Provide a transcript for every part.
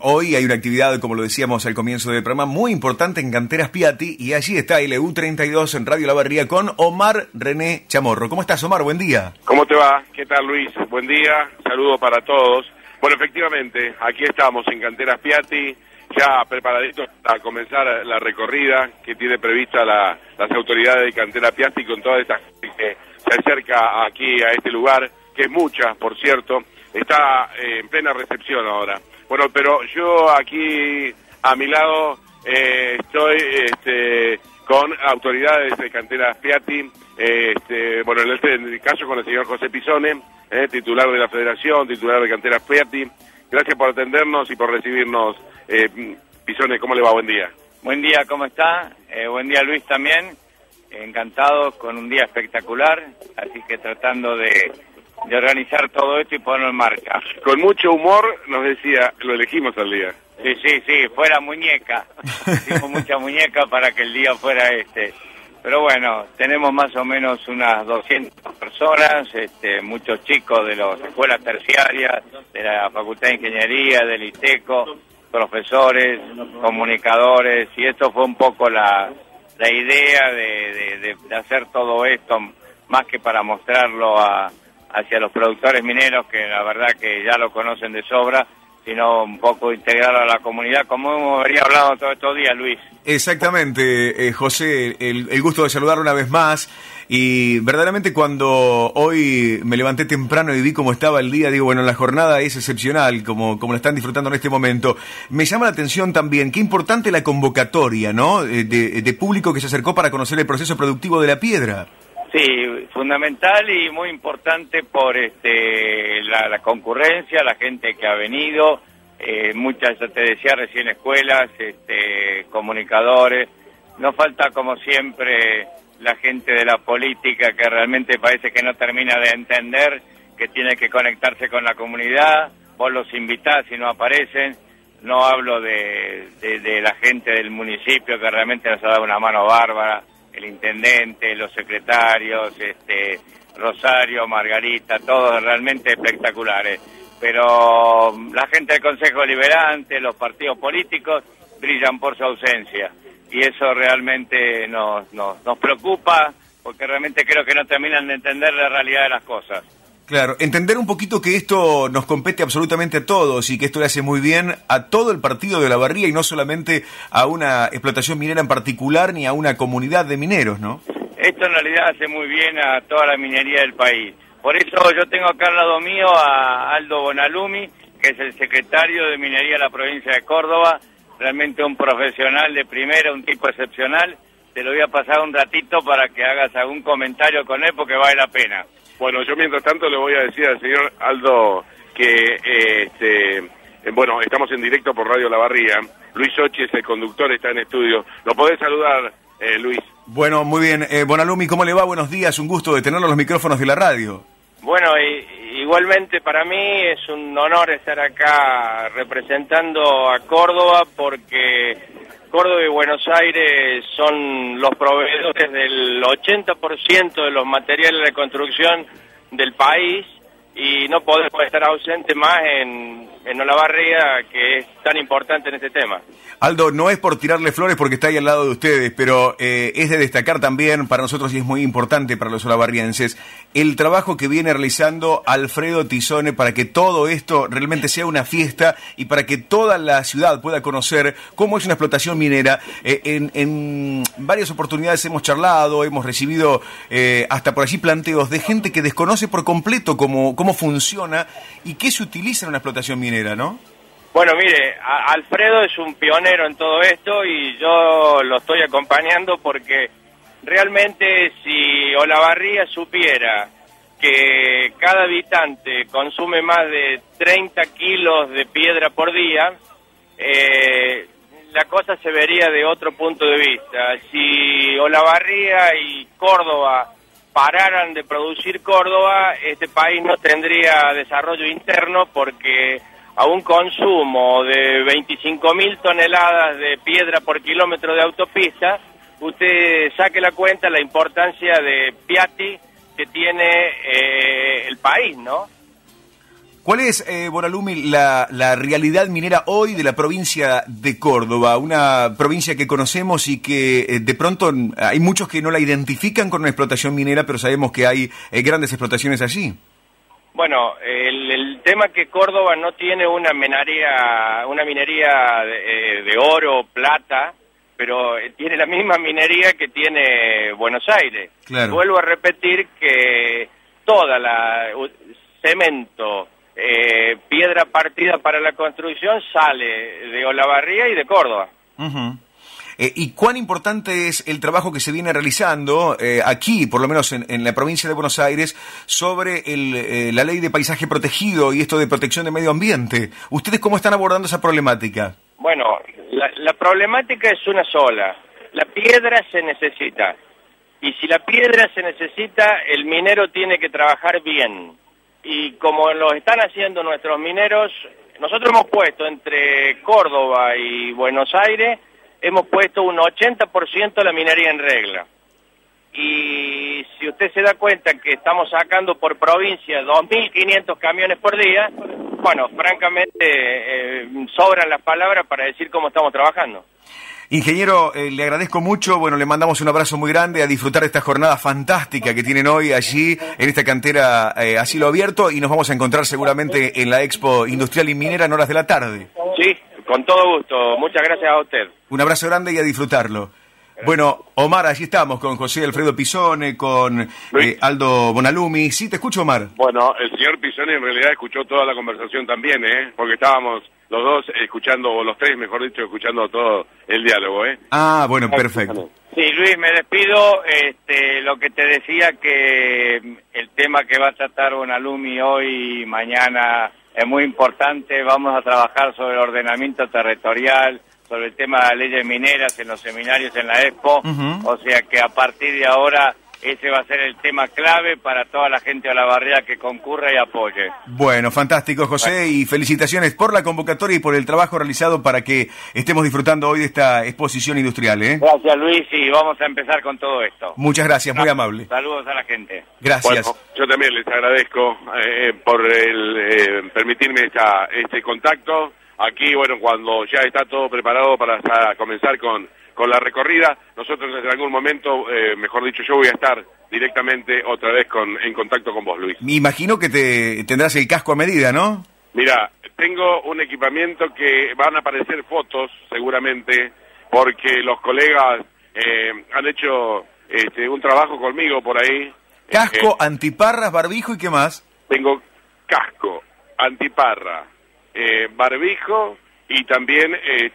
hoy hay una actividad, como lo decíamos al comienzo del programa, muy importante en Canteras Piatti, y allí está LU32 en Radio La Barría con Omar René Chamorro. ¿Cómo estás, Omar? Buen día. ¿Cómo te va? ¿Qué tal, Luis? Buen día, saludos para todos. Bueno, efectivamente, aquí estamos en Canteras Piatti, ya preparaditos a comenzar la recorrida que tiene prevista las autoridades de Canteras Piatti con toda esta gente que se acerca aquí a este lugar, que es mucha, por cierto, está en plena recepción ahora. Bueno, pero yo aquí a mi lado estoy con autoridades de Canteras Piatti, bueno, en el caso con el señor José Pisone, titular de la Federación, titular de Canteras Piatti. Gracias por atendernos y por recibirnos. Pisone, ¿cómo le va? Buen día. Buen día, ¿cómo está? Buen día, Luis, también. Encantado, con un día espectacular, así que tratando de organizar todo esto y ponerlo en marcha. Con mucho humor nos decía, lo elegimos al día. Sí, fuera muñeca. Hicimos mucha muñeca para que el día fuera Pero bueno, tenemos más o menos unas 200 personas, muchos chicos de las escuelas terciarias, de la Facultad de Ingeniería, del ITECO, profesores, comunicadores, y esto fue un poco la idea de hacer todo esto, más que para mostrarlo hacia los productores mineros, que la verdad que ya lo conocen de sobra, sino un poco integrar a la comunidad, como hemos venido hablando todos estos días, Luis. Exactamente, José, el gusto de saludar una vez más, y verdaderamente cuando hoy me levanté temprano y vi cómo estaba el día, digo, bueno, la jornada es excepcional, como la están disfrutando en este momento. Me llama la atención también, qué importante la convocatoria, ¿no?, de público que se acercó para conocer el proceso productivo de la piedra. Sí, fundamental y muy importante por la concurrencia, la gente que ha venido, muchas, ya te decía recién, escuelas, comunicadores. Nos falta, como siempre, la gente de la política que realmente parece que no termina de entender que tiene que conectarse con la comunidad. Vos los invitás y no aparecen. No hablo de la gente del municipio que realmente nos ha dado una mano bárbara. El intendente, los secretarios, Rosario, Margarita, todos realmente espectaculares. Pero la gente del Consejo Deliberante, los partidos políticos, brillan por su ausencia. Y eso realmente nos preocupa, porque realmente creo que no terminan de entender la realidad de las cosas. Claro, entender un poquito que esto nos compete absolutamente a todos y que esto le hace muy bien a todo el partido de La Barría y no solamente a una explotación minera en particular ni a una comunidad de mineros, ¿no? Esto en realidad hace muy bien a toda la minería del país. Por eso yo tengo acá al lado mío a Aldo Bonalumi, que es el secretario de Minería de la provincia de Córdoba, realmente un profesional de primera, un tipo excepcional. Te lo voy a pasar un ratito para que hagas algún comentario con él porque vale la pena. Bueno, yo mientras tanto le voy a decir al señor Aldo que, bueno, estamos en directo por Radio La Barría. Luis Ochi es el conductor, está en estudio. ¿Lo podés saludar, Luis? Bueno, muy bien. Bonalumi, ¿cómo le va? Buenos días, un gusto de tenerlo en los micrófonos de la radio. Bueno, igualmente para mí es un honor estar acá representando a Córdoba porque Córdoba y Buenos Aires son los proveedores del 80% de los materiales de construcción del país y no podemos estar ausentes más en Olavarría, que es tan importante en este tema. Aldo, no es por tirarle flores porque está ahí al lado de ustedes, pero es de destacar también para nosotros y es muy importante para los olavarrienses el trabajo que viene realizando Alfredo Tizone para que todo esto realmente sea una fiesta y para que toda la ciudad pueda conocer cómo es una explotación minera. En varias oportunidades hemos charlado, hemos recibido hasta por allí planteos de gente que desconoce por completo cómo funciona y qué se utiliza en una explotación minera, ¿no? Bueno, mire, Alfredo es un pionero en todo esto y yo lo estoy acompañando porque realmente si Olavarría supiera que cada habitante consume más de 30 kilos de piedra por día, la cosa se vería de otro punto de vista. Si Olavarría y Córdoba pararan de producir Córdoba, este país no tendría desarrollo interno porque a un consumo de 25.000 toneladas de piedra por kilómetro de autopista, usted saque la cuenta la importancia de Piatti que tiene el país, ¿no? ¿Cuál es, Bonalumi, la realidad minera hoy de la provincia de Córdoba? Una provincia que conocemos y que de pronto hay muchos que no la identifican con una explotación minera, pero sabemos que hay grandes explotaciones allí. Bueno, el tema que Córdoba no tiene una minería de oro, plata, pero tiene la misma minería que tiene Buenos Aires. Claro. Vuelvo a repetir que toda cemento, piedra partida para la construcción sale de Olavarría y de Córdoba. Uh-huh. ¿Y cuán importante es el trabajo que se viene realizando aquí, por lo menos en la provincia de Buenos Aires, sobre la ley de paisaje protegido y esto de protección de medio ambiente? ¿Ustedes cómo están abordando esa problemática? Bueno, la problemática es una sola. La piedra se necesita. Y si la piedra se necesita, el minero tiene que trabajar bien. Y como lo están haciendo nuestros mineros, nosotros hemos puesto entre Córdoba y Buenos Aires, hemos puesto un 80% de la minería en regla. Y si usted se da cuenta que estamos sacando por provincia 2.500 camiones por día, bueno, francamente sobran las palabras para decir cómo estamos trabajando. Ingeniero, le agradezco mucho, bueno, le mandamos un abrazo muy grande, a disfrutar de esta jornada fantástica que tienen hoy allí, en esta cantera a cielo abierto, y nos vamos a encontrar seguramente en la Expo Industrial y Minera en horas de la tarde. Sí, con todo gusto, muchas gracias a usted. Un abrazo grande y a disfrutarlo. Bueno, Omar, allí estamos con José Alfredo Pisone, con Aldo Bonalumi. Sí, te escucho, Omar. Bueno, el señor Pisone en realidad escuchó toda la conversación también, porque estábamos los dos escuchando, o los tres, mejor dicho, escuchando todo el diálogo, Ah, bueno, perfecto. Sí, Luis, me despido. Lo que te decía, que el tema que va a tratar Bonalumi hoy y mañana es muy importante. Vamos a trabajar sobre el ordenamiento territorial, sobre el tema de las leyes mineras en los seminarios en la Expo. Uh-huh. O sea que a partir de ahora ese va a ser el tema clave para toda la gente de Olavarría que concurra y apoye. Bueno, fantástico, José, y felicitaciones por la convocatoria y por el trabajo realizado para que estemos disfrutando hoy de esta exposición industrial. Gracias, Luis, y vamos a empezar con todo esto. Muchas gracias, muy amable. Saludos a la gente. Gracias. Bueno, yo también les agradezco por permitirme este contacto. Aquí, bueno, cuando ya está todo preparado para comenzar con la recorrida, nosotros en algún momento, mejor dicho, yo voy a estar directamente otra vez en contacto con vos, Luis. Me imagino que tendrás el casco a medida, ¿no? Mira, tengo un equipamiento que van a aparecer fotos, seguramente, porque los colegas han hecho un trabajo conmigo por ahí. Casco, antiparras, barbijo y ¿qué más? Tengo casco, antiparra, barbijo y también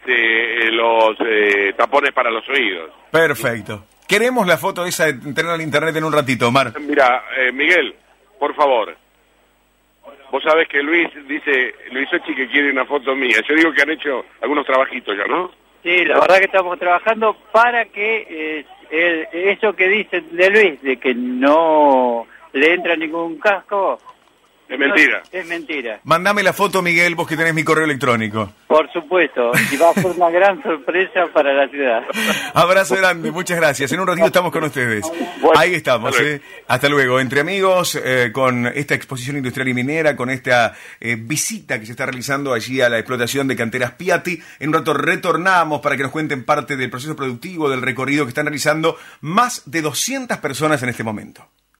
los tapones para los oídos. Perfecto. Queremos la foto esa de tenerla en internet en un ratito, Omar. Mira, Miguel, por favor. Vos sabés que Luis Ochi que quiere una foto mía. Yo digo que han hecho algunos trabajitos ya, ¿no? Sí, la verdad que estamos trabajando para que eso que dicen de Luis, de que no le entra ningún casco... Es mentira. Es mentira. Mándame la foto, Miguel, vos que tenés mi correo electrónico. Por supuesto, y va a ser una gran sorpresa para la ciudad. Abrazo grande, muchas gracias. En un ratito estamos con ustedes. Bueno, ahí estamos, hasta luego. Entre amigos, con esta exposición industrial y minera, con esta visita que se está realizando allí a la explotación de Canteras Piatti. En un rato retornamos para que nos cuenten parte del proceso productivo, del recorrido que están realizando más de 200 personas en este momento.